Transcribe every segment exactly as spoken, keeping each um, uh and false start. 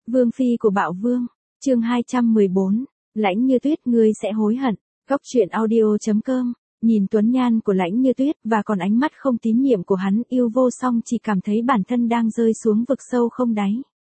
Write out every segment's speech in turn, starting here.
Vương phi của Bạo Vương, chương hai trăm mười bốn, Lãnh Như Tuyết ngươi sẽ hối hận. Góc truyện audio chấm com. Nhìn tuấn nhan của Lãnh Như Tuyết và còn ánh mắt không tín nhiệm của hắn, Yêu Vô Song chỉ cảm thấy bản thân đang rơi xuống vực sâu không đáy.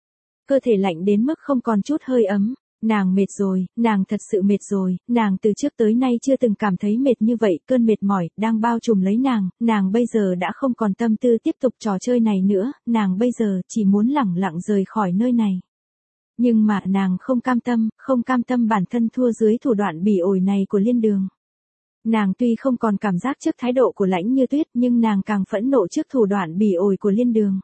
Cơ thể lạnh đến mức không còn chút hơi ấm. Nàng mệt rồi, nàng thật sự mệt rồi, nàng từ trước tới nay chưa từng cảm thấy mệt như vậy, cơn mệt mỏi đang bao trùm lấy nàng, nàng bây giờ đã không còn tâm tư tiếp tục trò chơi này nữa, nàng bây giờ chỉ muốn lẳng lặng rời khỏi nơi này. Nhưng mà nàng không cam tâm, không cam tâm bản thân thua dưới thủ đoạn bỉ ổi này của Liên Đường. Nàng tuy không còn cảm giác trước thái độ của Lãnh Như Tuyết nhưng nàng càng phẫn nộ trước thủ đoạn bỉ ổi của Liên Đường.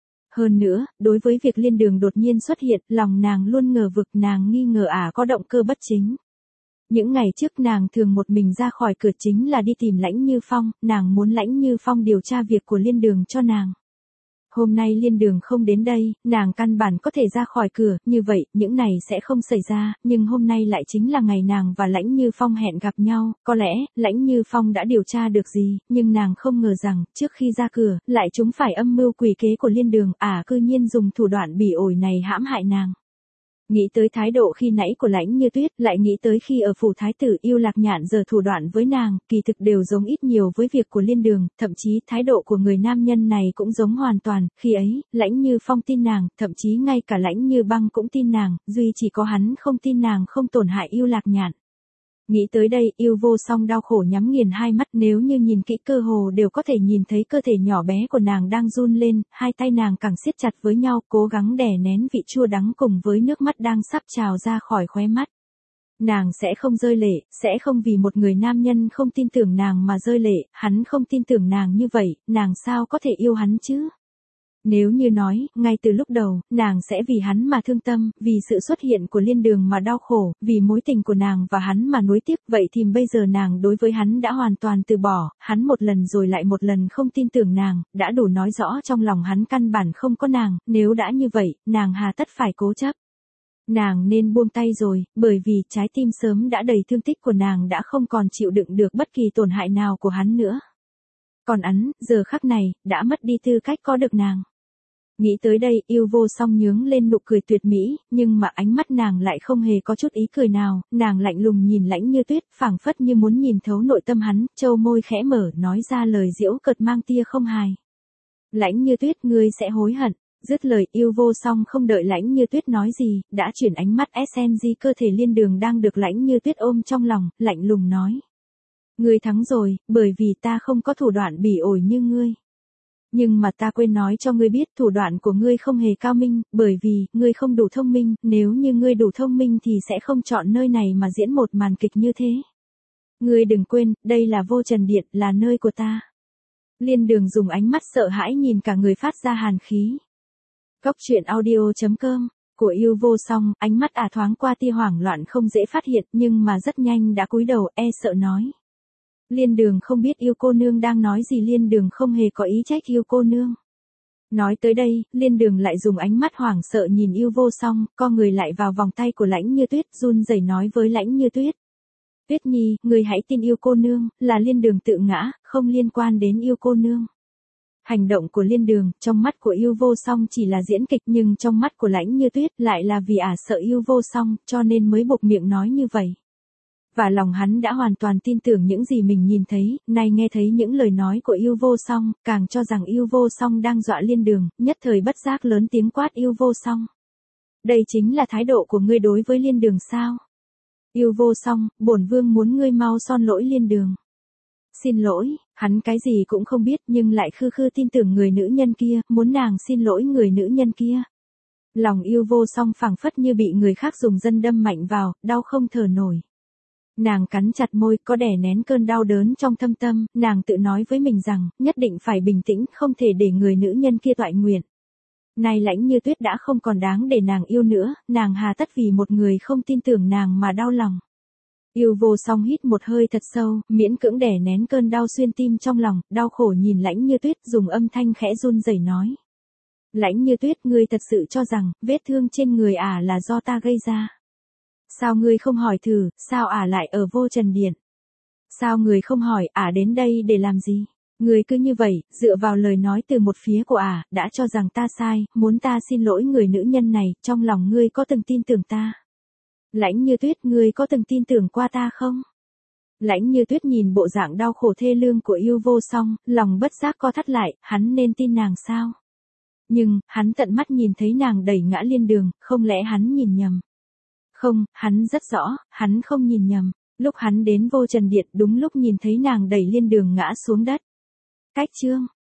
Hơn nữa, đối với việc Liên Đường đột nhiên xuất hiện, lòng nàng luôn ngờ vực, nàng nghi ngờ ả có động cơ bất chính. Những ngày trước nàng thường một mình ra khỏi cửa chính là đi tìm Lãnh Như Phong, nàng muốn Lãnh Như Phong điều tra việc của Liên Đường cho nàng. Hôm nay Liên Đường không đến đây, nàng căn bản có thể ra khỏi cửa, như vậy, những này sẽ không xảy ra, nhưng hôm nay lại chính là ngày nàng và Lãnh Như Phong hẹn gặp nhau, có lẽ, Lãnh Như Phong đã điều tra được gì, nhưng nàng không ngờ rằng, trước khi ra cửa, lại chúng phải âm mưu quỷ kế của Liên Đường, ả cư nhiên dùng thủ đoạn bỉ ổi này hãm hại nàng. Nghĩ tới thái độ khi nãy của Lãnh Như Tuyết, lại nghĩ tới khi ở phủ thái tử Yêu Lạc Nhạn giờ thủ đoạn với nàng, kỳ thực đều giống ít nhiều với việc của Liên Đường, thậm chí thái độ của người nam nhân này cũng giống hoàn toàn, khi ấy, Lãnh Như Phong tin nàng, thậm chí ngay cả Lãnh Như Băng cũng tin nàng, duy chỉ có hắn không tin nàng không tổn hại Yêu Lạc Nhạn. Nghĩ tới đây, Yêu Vô Song đau khổ nhắm nghiền hai mắt, nếu như nhìn kỹ cơ hồ đều có thể nhìn thấy cơ thể nhỏ bé của nàng đang run lên, hai tay nàng càng siết chặt với nhau, cố gắng đè nén vị chua đắng cùng với nước mắt đang sắp trào ra khỏi khóe mắt. Nàng sẽ không rơi lệ, sẽ không vì một người nam nhân không tin tưởng nàng mà rơi lệ, hắn không tin tưởng nàng như vậy, nàng sao có thể yêu hắn chứ? Nếu như nói, ngay từ lúc đầu, nàng sẽ vì hắn mà thương tâm, vì sự xuất hiện của Liên Đường mà đau khổ, vì mối tình của nàng và hắn mà nuối tiếc, vậy thì bây giờ nàng đối với hắn đã hoàn toàn từ bỏ, hắn một lần rồi lại một lần không tin tưởng nàng, đã đủ nói rõ trong lòng hắn căn bản không có nàng, nếu đã như vậy, nàng hà tất phải cố chấp. Nàng nên buông tay rồi, bởi vì trái tim sớm đã đầy thương tích của nàng đã không còn chịu đựng được bất kỳ tổn hại nào của hắn nữa. Còn hắn, giờ khắc này, đã mất đi tư cách có được nàng. Nghĩ tới đây, Yêu Vô Song nhướng lên nụ cười tuyệt mỹ, nhưng mà ánh mắt nàng lại không hề có chút ý cười nào, nàng lạnh lùng nhìn Lãnh Như Tuyết, phảng phất như muốn nhìn thấu nội tâm hắn, châu môi khẽ mở, nói ra lời giễu cợt mang tia không hài. Lãnh Như Tuyết ngươi sẽ hối hận. Dứt lời, Yêu Vô Song không đợi Lãnh Như Tuyết nói gì, đã chuyển ánh mắt ét en giê cơ thể Liên Đường đang được Lãnh Như Tuyết ôm trong lòng, lạnh lùng nói. Ngươi thắng rồi, bởi vì ta không có thủ đoạn bỉ ổi như ngươi. Nhưng mà ta quên nói cho ngươi biết thủ đoạn của ngươi không hề cao minh, bởi vì, ngươi không đủ thông minh, nếu như ngươi đủ thông minh thì sẽ không chọn nơi này mà diễn một màn kịch như thế. Ngươi đừng quên, đây là Vô Trần Điện, là nơi của ta. Liên Đường dùng ánh mắt sợ hãi nhìn cả người phát ra hàn khí. Góc truyện audio chấm com, của Yêu Vô Song, ánh mắt ả thoáng qua tia hoảng loạn không dễ phát hiện nhưng mà rất nhanh đã cúi đầu e sợ nói. Liên Đường không biết Yêu cô nương đang nói gì, Liên Đường không hề có ý trách Yêu cô nương. Nói tới đây, Liên Đường lại dùng ánh mắt hoảng sợ nhìn Yêu Vô Song, co người lại vào vòng tay của Lãnh Như Tuyết, run rẩy nói với Lãnh Như Tuyết. Tuyết Nhi, người hãy tin Yêu cô nương, là Liên Đường tự ngã, không liên quan đến Yêu cô nương. Hành động của Liên Đường, trong mắt của Yêu Vô Song chỉ là diễn kịch nhưng trong mắt của Lãnh Như Tuyết lại là vì ả sợ Yêu Vô Song, cho nên mới buộc miệng nói như vậy. Và lòng hắn đã hoàn toàn tin tưởng những gì mình nhìn thấy, nay nghe thấy những lời nói của Yêu Vô Song, càng cho rằng Yêu Vô Song đang dọa Liên Đường, nhất thời bất giác lớn tiếng quát Yêu Vô Song. Đây chính là thái độ của ngươi đối với Liên Đường sao? Yêu Vô Song, bổn vương muốn ngươi mau son lỗi Liên Đường. Xin lỗi, hắn cái gì cũng không biết nhưng lại khư khư tin tưởng người nữ nhân kia, muốn nàng xin lỗi người nữ nhân kia. Lòng Yêu Vô Song phảng phất như bị người khác dùng dân đâm mạnh vào, đau không thở nổi. Nàng cắn chặt môi, có đè nén cơn đau đớn trong thâm tâm, nàng tự nói với mình rằng, nhất định phải bình tĩnh, không thể để người nữ nhân kia toại nguyện. Nay Lãnh Như Tuyết đã không còn đáng để nàng yêu nữa, nàng hà tất vì một người không tin tưởng nàng mà đau lòng. Yêu Vô Song hít một hơi thật sâu, miễn cưỡng đè nén cơn đau xuyên tim trong lòng, đau khổ nhìn Lãnh Như Tuyết, dùng âm thanh khẽ run rẩy nói. Lãnh Như Tuyết, ngươi thật sự cho rằng, vết thương trên người ả là do ta gây ra. Sao ngươi không hỏi thử, sao ả lại ở Vô Trần Điện? Sao người không hỏi ả đến đây để làm gì? Người cứ như vậy, dựa vào lời nói từ một phía của ả, đã cho rằng ta sai, muốn ta xin lỗi người nữ nhân này, trong lòng ngươi có từng tin tưởng ta? Lãnh Như Tuyết, ngươi có từng tin tưởng qua ta không? Lãnh Như Tuyết nhìn bộ dạng đau khổ thê lương của yêu vô song, lòng bất giác co thắt lại, hắn nên tin nàng sao? Nhưng, hắn tận mắt nhìn thấy nàng đẩy ngã Liên Đường, không lẽ hắn nhìn nhầm? Không, hắn rất rõ, hắn không nhìn nhầm. Lúc hắn đến Vô Trần Điện đúng lúc nhìn thấy nàng đẩy Liên Đường ngã xuống đất. Cách chương